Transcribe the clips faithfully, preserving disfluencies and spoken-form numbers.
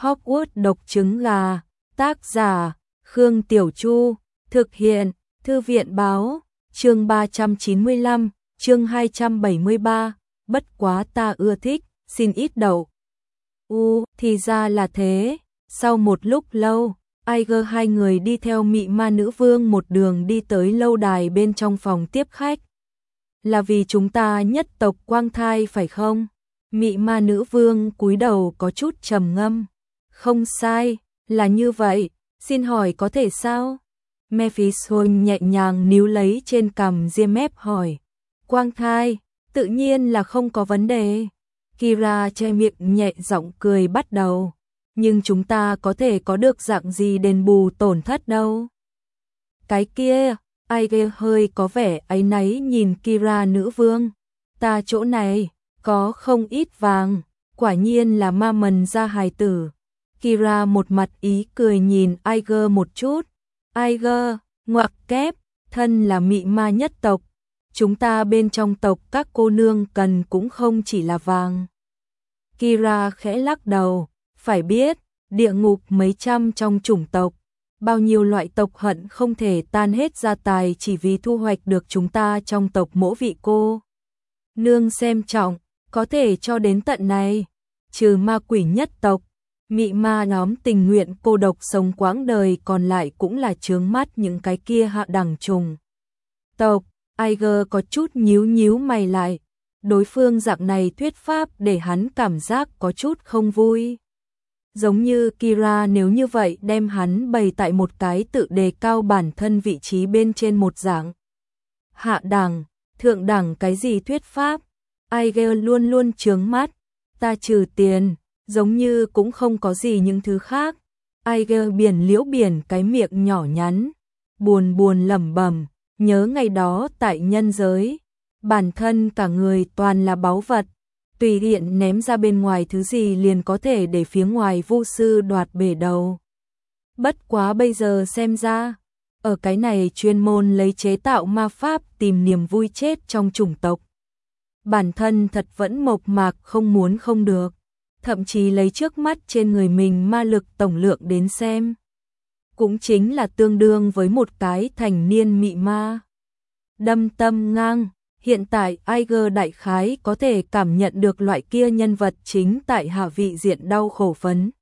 Hogwarts độc trứng gà, tác giả, Khương Tiểu Chu, thực hiện, Thư viện báo, chương ba trăm chín mươi lăm, chương hai trăm bảy mươi ba, bất quá ta ưa thích, xin ít đậu. U, thì ra là thế, sau một lúc lâu, Iger hai người đi theo mị ma nữ vương một đường đi tới lâu đài bên trong phòng tiếp khách. Là vì chúng ta nhất tộc Quang Thai phải không? Mị ma nữ vương cúi đầu có chút trầm ngâm. Không sai, là như vậy, xin hỏi có thể sao? Mephisto nhẹ nhàng níu lấy trên cằm ria mép hỏi. Quang Thai, tự nhiên là không có vấn đề. Kira che miệng nhẹ giọng cười bắt đầu. Nhưng chúng ta có thể có được dạng gì đền bù tổn thất đâu. Cái kia, Iger hơi có vẻ áy náy nhìn Kira nữ vương. Ta chỗ này, có không ít vàng, quả nhiên là ma mần ra hài tử. Kira một mặt ý cười nhìn Iger một chút. Iger, ngoặc kép, thân là mị ma nhất tộc. Chúng ta bên trong tộc các cô nương cần cũng không chỉ là vàng. Kira khẽ lắc đầu, phải biết, địa ngục mấy trăm trong chủng tộc. Bao nhiêu loại tộc hận không thể tan hết gia tài chỉ vì thu hoạch được chúng ta trong tộc mỗi vị cô. Nương xem trọng, có thể cho đến tận này, trừ ma quỷ nhất tộc, mị ma nhóm tình nguyện cô độc sống quãng đời còn lại cũng là chướng mắt những cái kia hạ đẳng trùng. Tộc, Iger có chút nhíu nhíu mày lại, đối phương dạng này thuyết pháp để hắn cảm giác có chút không vui. Giống như Kira nếu như vậy đem hắn bày tại một cái tự đề cao bản thân vị trí bên trên một dạng. Hạ đẳng, thượng đẳng cái gì thuyết pháp, Iger luôn luôn chướng mắt, ta trừ tiền, giống như cũng không có gì những thứ khác. Iger biển liễu biển cái miệng nhỏ nhắn, buồn buồn lẩm bẩm, nhớ ngày đó tại nhân giới, bản thân cả người toàn là báu vật. Tùy tiện ném ra bên ngoài thứ gì liền có thể để phía ngoài vu sư đoạt bể đầu. Bất quá bây giờ xem ra, ở cái này chuyên môn lấy chế tạo ma pháp tìm niềm vui chết trong chủng tộc. Bản thân thật vẫn mộc mạc không muốn không được, thậm chí lấy trước mắt trên người mình ma lực tổng lượng đến xem. Cũng chính là tương đương với một cái thành niên mị ma. Đâm tâm ngang. Hiện tại Iger đại khái có thể cảm nhận được loại kia nhân vật chính tại hạ vị diện đau khổ phấn.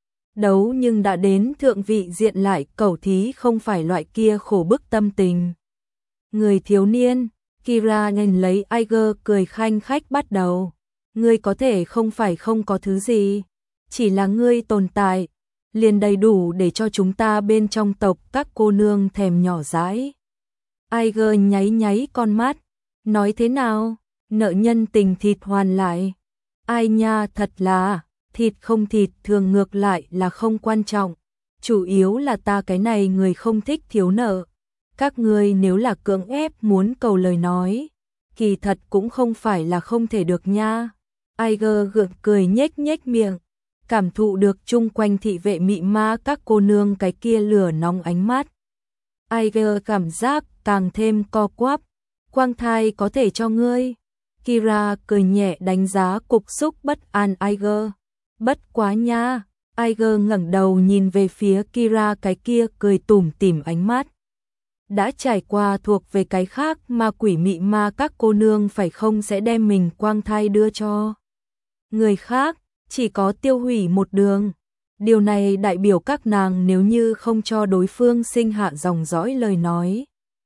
Đấu nhưng đã đến thượng vị diện lại cẩu thí không phải loại kia khổ bức tâm tình. Người thiếu niên, Kira nhìn lấy Iger cười khanh khách bắt đầu. Ngươi có thể không phải không có thứ gì, chỉ là ngươi tồn tại, liền đầy đủ để cho chúng ta bên trong tộc các cô nương thèm nhỏ dãi. Iger nháy nháy con mắt. Nói thế nào, nợ nhân tình thịt hoàn lại. Ai nha, thật là, thịt không thịt thường ngược lại là không quan trọng. Chủ yếu là ta cái này người không thích thiếu nợ. Các ngươi nếu là cưỡng ép muốn cầu lời nói, kỳ thật cũng không phải là không thể được nha. Iger gượng cười nhếch nhếch miệng, cảm thụ được chung quanh thị vệ mị ma các cô nương cái kia lửa nóng ánh mắt. Iger cảm giác càng thêm co quắp. Quang Thai có thể cho ngươi. Kira cười nhẹ đánh giá cục xúc bất an Iger. Bất quá nha. Iger ngẩng đầu nhìn về phía Kira cái kia cười tủm tỉm ánh mắt. Đã trải qua thuộc về cái khác ma quỷ mị ma các cô nương phải không sẽ đem mình Quang Thai đưa cho người khác, chỉ có tiêu hủy một đường. Điều này đại biểu các nàng nếu như không cho đối phương sinh hạ dòng dõi lời nói.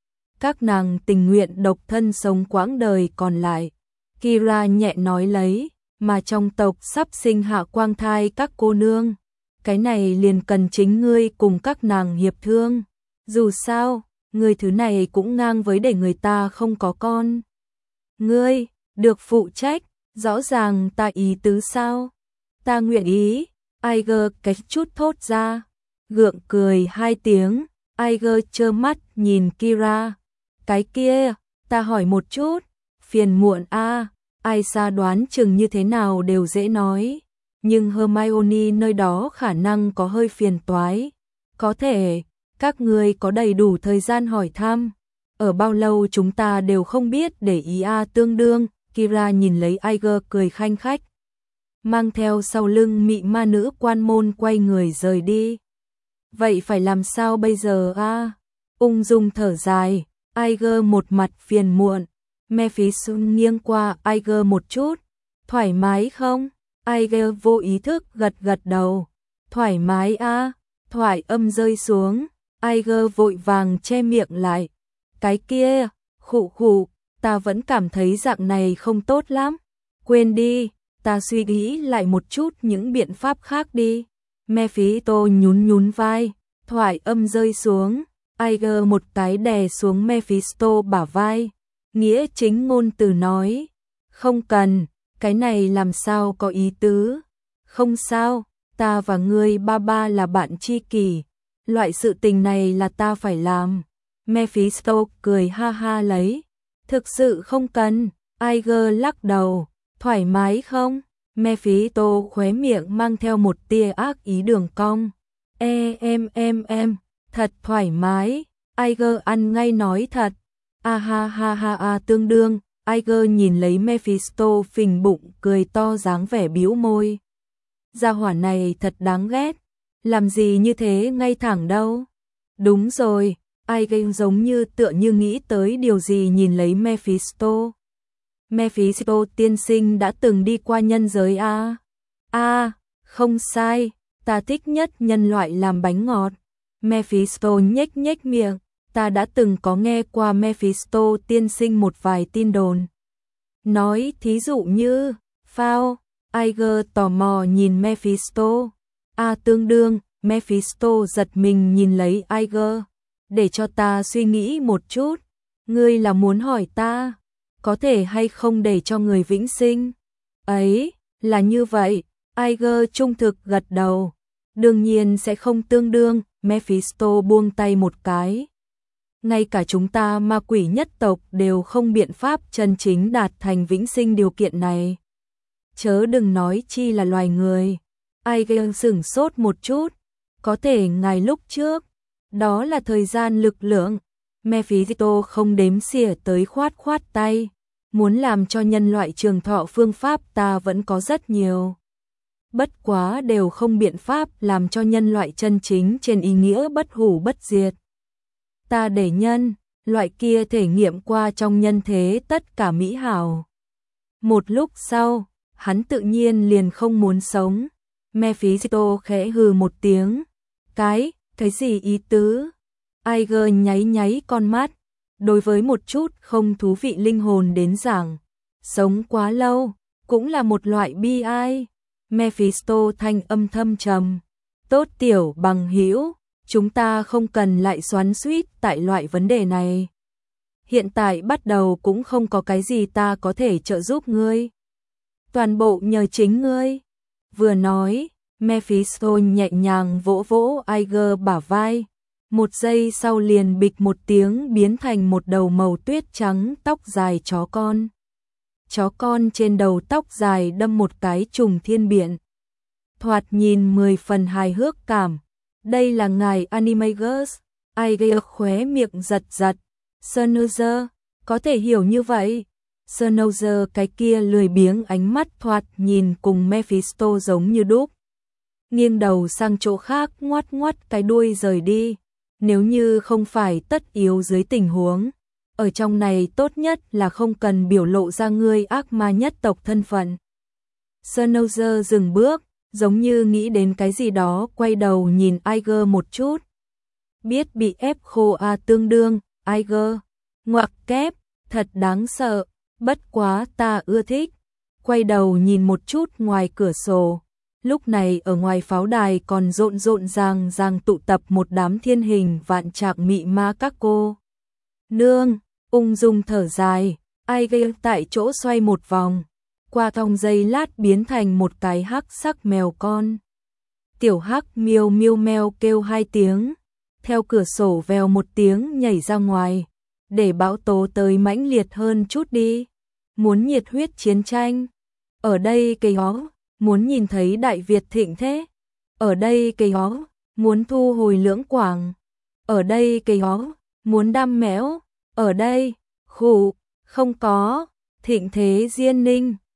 Các nàng tình nguyện độc thân sống quãng đời còn lại. Kira nhẹ nói lấy, mà trong tộc sắp sinh hạ Quang Thai các cô nương. Cái này liền cần chính ngươi cùng các nàng hiệp thương. Dù sao, ngươi thứ này cũng ngang với để người ta không có con. Ngươi, được phụ trách, rõ ràng ta ý tứ sao? Ta nguyện ý, Iger cái chút thốt ra. Gượng cười hai tiếng, Iger trơ mắt nhìn Kira. Cái kia, ta hỏi một chút, phiền muộn a, à, ai xa đoán chừng như thế nào đều dễ nói, nhưng Hermione nơi đó khả năng có hơi phiền toái. Có thể, các ngươi có đầy đủ thời gian hỏi thăm, ở bao lâu chúng ta đều không biết để ý a à, tương đương, Kira nhìn lấy Iger cười khanh khách. mang theo sau lưng mị ma nữ quan môn quay người rời đi. Vậy phải làm sao bây giờ a? À? Ung dung thở dài, Aiger một mặt phiền muộn. Mephisto nghiêng qua Aiger một chút. Thoải mái không? Aiger vô ý thức gật gật đầu. Thoải mái a. À? Thoại âm rơi xuống, Aiger vội vàng che miệng lại. Cái kia, khụ khụ, ta vẫn cảm thấy dạng này không tốt lắm. Quên đi, ta suy nghĩ lại một chút những biện pháp khác đi. Mephisto nhún nhún vai, thoại âm rơi xuống, Aiger một cái đè xuống Mephisto bả vai. Nghĩa chính ngôn từ nói, không cần, cái này làm sao có ý tứ. Không sao, ta và ngươi ba ba là bạn tri kỷ, loại sự tình này là ta phải làm. Mephisto cười ha ha lấy, thực sự không cần. Aiger lắc đầu, thoải mái không? Mephisto khóe miệng mang theo một tia ác ý đường cong. E em em em, thật thoải mái. Aiger ăn ngay nói thật. A ha ha ha ha tương đương. Aiger nhìn lấy Mephisto phình bụng cười to dáng vẻ bĩu môi. Gia hỏa này thật đáng ghét. Làm gì như thế ngay thẳng đâu. Đúng rồi. Aiger giống như tựa như nghĩ tới điều gì nhìn lấy Mephisto. Mephisto tiên sinh đã từng đi qua nhân giới a? A, à, không sai, ta thích nhất nhân loại làm bánh ngọt. Mephisto nhếch nhếch miệng, ta đã từng có nghe qua Mephisto tiên sinh một vài tin đồn. Nói thí dụ như, phao, Aiger tò mò nhìn Mephisto. A à, tương đương, Mephisto giật mình nhìn lấy Aiger. Để cho ta suy nghĩ một chút, ngươi là muốn hỏi ta, có thể hay không để cho người vĩnh sinh? Ấy, là như vậy, Aiger trung thực gật đầu. Đương nhiên sẽ không tương đương, Mephisto buông tay một cái. Ngay cả chúng ta ma quỷ nhất tộc đều không biện pháp chân chính đạt thành vĩnh sinh điều kiện này. Chớ đừng nói chi là loài người. Aiger sửng sốt một chút, có thể ngài lúc trước, đó là thời gian lực lượng. Mephisto không đếm xỉa tới khoát khoát tay. Muốn làm cho nhân loại trường thọ phương pháp ta vẫn có rất nhiều. Bất quá đều không biện pháp làm cho nhân loại chân chính trên ý nghĩa bất hủ bất diệt. Ta để nhân, loại kia thể nghiệm qua trong nhân thế tất cả mỹ hảo. Một lúc sau, hắn tự nhiên liền không muốn sống. Mephisto khẽ hừ một tiếng. Cái, cái gì ý tứ? Aiger nháy nháy con mắt. Đối với một chút không thú vị linh hồn đến giảng, sống quá lâu, cũng là một loại bi ai. Mephisto thanh âm thâm trầm. Tốt tiểu bằng hữu, chúng ta không cần lại xoắn xuýt tại loại vấn đề này. Hiện tại bắt đầu cũng không có cái gì ta có thể trợ giúp ngươi. Toàn bộ nhờ chính ngươi. Vừa nói, Mephisto nhẹ nhàng vỗ vỗ Aiger bả vai. Một giây sau liền bịch một tiếng biến thành một đầu màu tuyết trắng tóc dài chó con. Chó con trên đầu tóc dài đâm một cái trùng thiên biển. Thoạt nhìn mười phần hài hước cảm. Đây là ngài Animagus. Aiger khóe miệng giật giật. Snowzer, có thể hiểu như vậy. Snowzer cái kia lười biếng ánh mắt thoạt nhìn cùng Mephisto giống như đúc. Nghiêng đầu sang chỗ khác ngoắt ngoắt cái đuôi rời đi. Nếu như không phải tất yếu dưới tình huống, ở trong này tốt nhất là không cần biểu lộ ra ngươi ác ma nhất tộc thân phận. Snowzer dừng bước, giống như nghĩ đến cái gì đó, quay đầu nhìn Aiger một chút. Biết bị ép khô à tương đương, Aiger, ngoặc kép, thật đáng sợ, bất quá ta ưa thích. Quay đầu nhìn một chút ngoài cửa sổ. Lúc này ở ngoài pháo đài còn rộn rộn ràng ràng tụ tập một đám thiên hình vạn trạng mị ma các cô. Nương, ung dung thở dài, Aiger tại chỗ xoay một vòng, qua thong giây lát biến thành một cái hắc sắc mèo con. Tiểu hắc miêu miêu meo kêu hai tiếng, theo cửa sổ vèo một tiếng nhảy ra ngoài, để bão tố tới mãnh liệt hơn chút đi. Muốn nhiệt huyết chiến tranh, ở đây cây hó. Muốn nhìn thấy Đại Việt thịnh thế, ở đây cây hó, muốn thu hồi lưỡng quảng, ở đây cây hó, muốn đam mẽo, ở đây, khủ, không có, thịnh thế diên ninh.